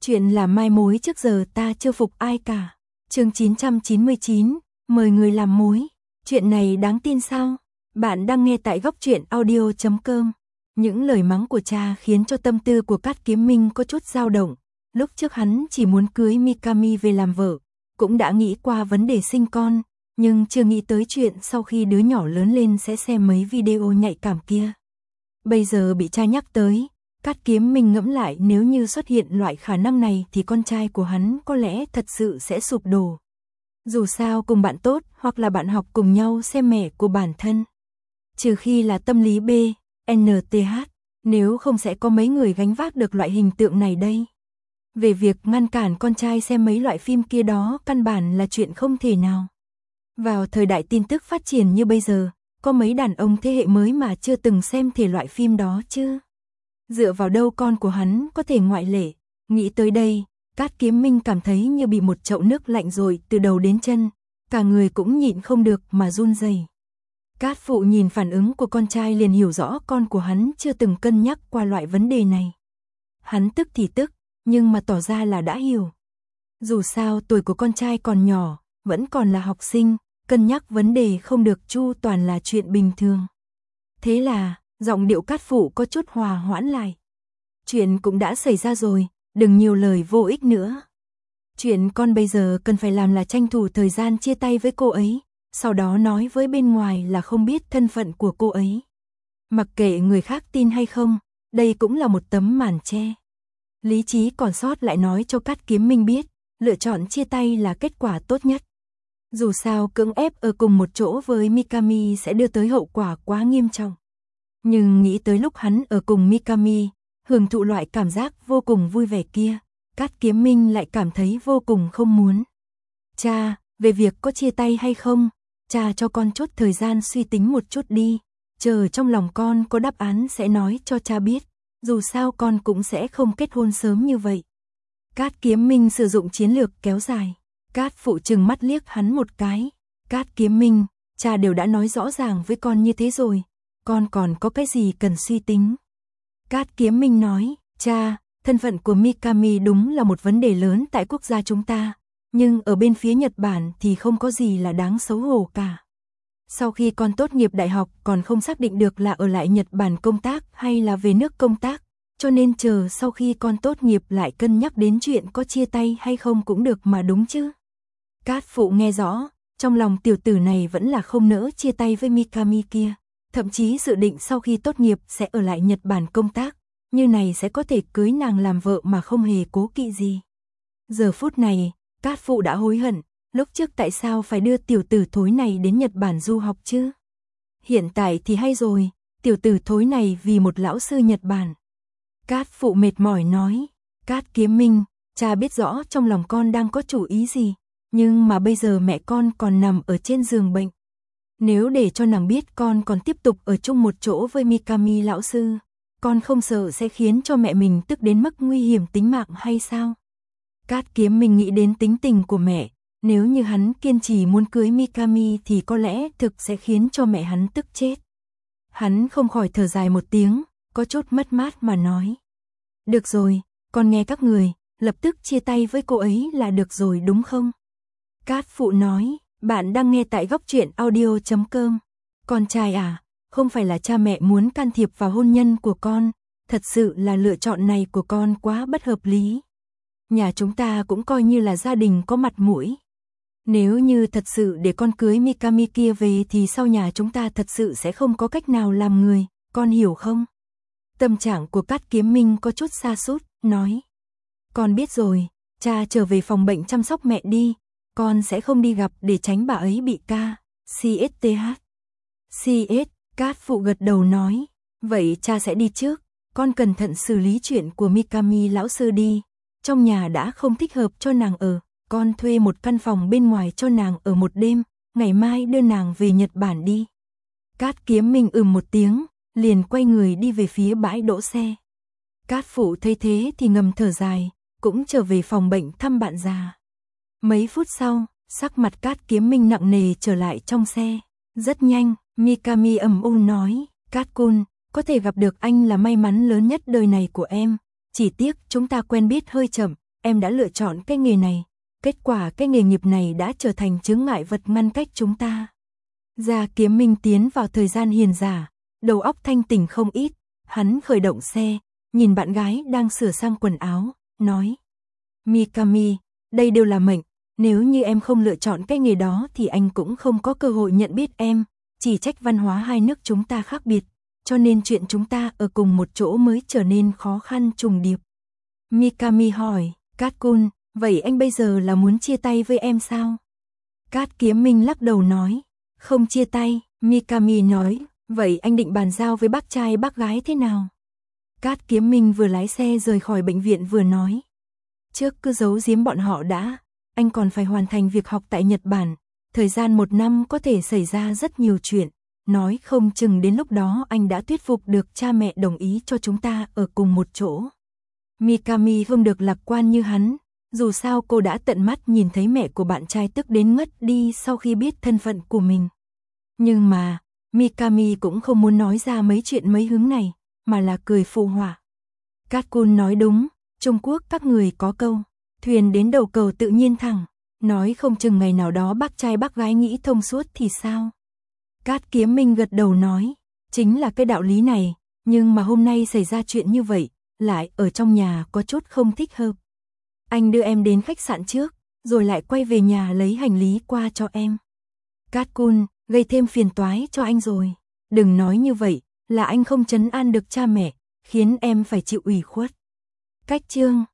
Chuyện là mai mối trước giờ ta chưa phục ai cả. Chương 999, mời người làm mối. Chuyện này đáng tin sao? Bạn đang nghe tại góc truyện audio.com. Những lời mắng của cha khiến cho tâm tư của Cát Kiếm Minh có chút dao động. Lúc trước hắn chỉ muốn cưới Mikami về làm vợ, cũng đã nghĩ qua vấn đề sinh con, nhưng chưa nghĩ tới chuyện sau khi đứa nhỏ lớn lên sẽ xem mấy video nhạy cảm kia. Bây giờ bị cha nhắc tới, Cát Kiếm Minh ngẫm lại, nếu như xuất hiện loại khả năng này thì con trai của hắn có lẽ thật sự sẽ sụp đổ. Dù sao cùng bạn tốt hoặc là bạn học cùng nhau xem mẹ của bản thân. Trừ khi là tâm lý B, NTH, nếu không sẽ có mấy người gánh vác được loại hình tượng này đây. Về việc ngăn cản con trai xem mấy loại phim kia đó căn bản là chuyện không thể nào. Vào thời đại tin tức phát triển như bây giờ, có mấy đàn ông thế hệ mới mà chưa từng xem thể loại phim đó chứ. Dựa vào đâu con của hắn có thể ngoại lệ. Nghĩ tới đây, Cát Kiếm Minh cảm thấy như bị một chậu nước lạnh rồi từ đầu đến chân, cả người cũng nhịn không được mà run rẩy. Cát phụ nhìn phản ứng của con trai liền hiểu rõ con của hắn chưa từng cân nhắc qua loại vấn đề này. Hắn tức thì tức, nhưng mà tỏ ra là đã hiểu. Dù sao tuổi của con trai còn nhỏ, vẫn còn là học sinh, cân nhắc vấn đề không được chu toàn là chuyện bình thường. Thế là, giọng điệu Cát phụ có chút hòa hoãn lại. Chuyện cũng đã xảy ra rồi, đừng nhiều lời vô ích nữa. Chuyện con bây giờ cần phải làm là tranh thủ thời gian chia tay với cô ấy, sau đó nói với bên ngoài là không biết thân phận của cô ấy. Mặc kệ người khác tin hay không, đây cũng là một tấm màn che. Lý trí còn sót lại nói cho Cát Kiếm Minh biết, lựa chọn chia tay là kết quả tốt nhất. Dù sao cưỡng ép ở cùng một chỗ với Mikami sẽ đưa tới hậu quả quá nghiêm trọng. Nhưng nghĩ tới lúc hắn ở cùng Mikami, hưởng thụ loại cảm giác vô cùng vui vẻ kia, Cát Kiếm Minh lại cảm thấy vô cùng không muốn. Cha, về việc có chia tay hay không, cha cho con chút thời gian suy tính một chút đi, chờ trong lòng con có đáp án sẽ nói cho cha biết, dù sao con cũng sẽ không kết hôn sớm như vậy. Cát Kiếm Minh sử dụng chiến lược kéo dài. Cát phụ trừng mắt liếc hắn một cái. Cát Kiếm Minh, cha đều đã nói rõ ràng với con như thế rồi, con còn có cái gì cần suy tính. Cát Kiếm Minh nói, cha, thân phận của Mikami đúng là một vấn đề lớn tại quốc gia chúng ta, nhưng ở bên phía Nhật Bản thì không có gì là đáng xấu hổ cả. Sau khi con tốt nghiệp đại học còn không xác định được là ở lại Nhật Bản công tác hay là về nước công tác, cho nên chờ sau khi con tốt nghiệp lại cân nhắc đến chuyện có chia tay hay không cũng được mà đúng chứ. Cát phụ nghe rõ, trong lòng tiểu tử này vẫn là không nỡ chia tay với Mikami kia, thậm chí dự định sau khi tốt nghiệp sẽ ở lại Nhật Bản công tác, như này sẽ có thể cưới nàng làm vợ mà không hề cố kỵ gì. Giờ phút này, Cát phụ đã hối hận, lúc trước tại sao phải đưa tiểu tử thối này đến Nhật Bản du học chứ? Hiện tại thì hay rồi, tiểu tử thối này vì một lão sư Nhật Bản. Cát phụ mệt mỏi nói, Cát Kiếm Minh, cha biết rõ trong lòng con đang có chủ ý gì, nhưng mà bây giờ mẹ con còn nằm ở trên giường bệnh. Nếu để cho nàng biết con còn tiếp tục ở chung một chỗ với Mikami lão sư, con không sợ sẽ khiến cho mẹ mình tức đến mức nguy hiểm tính mạng hay sao? Cát Kiếm Minh nghĩ đến tính tình của mẹ, nếu như hắn kiên trì muốn cưới Mikami thì có lẽ thực sẽ khiến cho mẹ hắn tức chết. Hắn không khỏi thở dài một tiếng, có chút mất mát mà nói. Được rồi, con nghe các người, lập tức chia tay với cô ấy là được rồi đúng không? Cát phụ nói, bạn đang nghe tại góc truyện audio.com. Con trai à, không phải là cha mẹ muốn can thiệp vào hôn nhân của con, thật sự là lựa chọn này của con quá bất hợp lý. Nhà chúng ta cũng coi như là gia đình có mặt mũi. Nếu như thật sự để con cưới Mikami kia về thì sau nhà chúng ta thật sự sẽ không có cách nào làm người, con hiểu không? Tâm trạng của Cát Kiếm Minh có chút sa sút, nói. Con biết rồi, cha trở về phòng bệnh chăm sóc mẹ đi, con sẽ không đi gặp để tránh bà ấy bị CSTH. Cát phụ gật đầu nói, vậy cha sẽ đi trước, con cẩn thận xử lý chuyện của Mikami lão sư đi, trong nhà đã không thích hợp cho nàng ở, con thuê một căn phòng bên ngoài cho nàng ở một đêm, ngày mai đưa nàng về Nhật Bản đi. Cát Kiếm Minh một tiếng, liền quay người đi về phía bãi đỗ xe. Cát phụ thấy thế thì ngầm thở dài, cũng trở về phòng bệnh thăm bạn già. Mấy phút sau, sắc mặt Cát Kiếm Minh nặng nề trở lại trong xe. Rất nhanh, Mikami ầm u nói, Cát-kun, có thể gặp được anh là may mắn lớn nhất đời này của em. Chỉ tiếc chúng ta quen biết hơi chậm, em đã lựa chọn cái nghề này. Kết quả cái nghề nghiệp này đã trở thành chướng ngại vật ngăn cách chúng ta. Gia Kiếm Minh tiến vào thời gian hiền giả, đầu óc thanh tỉnh không ít, hắn khởi động xe, nhìn bạn gái đang sửa sang quần áo, nói: Mikami, đây đều là mệnh, nếu như em không lựa chọn cái nghề đó thì anh cũng không có cơ hội nhận biết em, chỉ trách văn hóa hai nước chúng ta khác biệt, cho nên chuyện chúng ta ở cùng một chỗ mới trở nên khó khăn trùng điệp. Mikami hỏi: Cát-kun, vậy anh bây giờ là muốn chia tay với em sao? Cát Kiếm Minh lắc đầu nói: Không chia tay. Mikami nói: Vậy anh định bàn giao với bác trai bác gái thế nào? Cát Kiếm Minh vừa lái xe rời khỏi bệnh viện vừa nói: Trước cứ giấu giếm bọn họ đã, anh còn phải hoàn thành việc học tại Nhật Bản, thời gian 1 năm có thể xảy ra rất nhiều chuyện, nói không chừng đến lúc đó anh đã thuyết phục được cha mẹ đồng ý cho chúng ta ở cùng một chỗ. Mikami không được lạc quan như hắn, dù sao cô đã tận mắt nhìn thấy mẹ của bạn trai tức đến ngất đi sau khi biết thân phận của mình. Nhưng mà, Mikami cũng không muốn nói ra mấy chuyện mấy hướng này, mà là cười phụ họa. Cát-kun nói đúng, Trung Quốc các người có câu, thuyền đến đầu cầu tự nhiên thẳng, nói không chừng ngày nào đó bác trai bác gái nghĩ thông suốt thì sao? Cát Kiếm Minh gật đầu nói, chính là cái đạo lý này, nhưng mà hôm nay xảy ra chuyện như vậy, lại ở trong nhà có chút không thích hợp. Anh đưa em đến khách sạn trước, rồi lại quay về nhà lấy hành lý qua cho em. Cát-kun, gây thêm phiền toái cho anh rồi. Đừng nói như vậy, là anh không trấn an được cha mẹ, khiến em phải chịu ủy khuất. Cách chương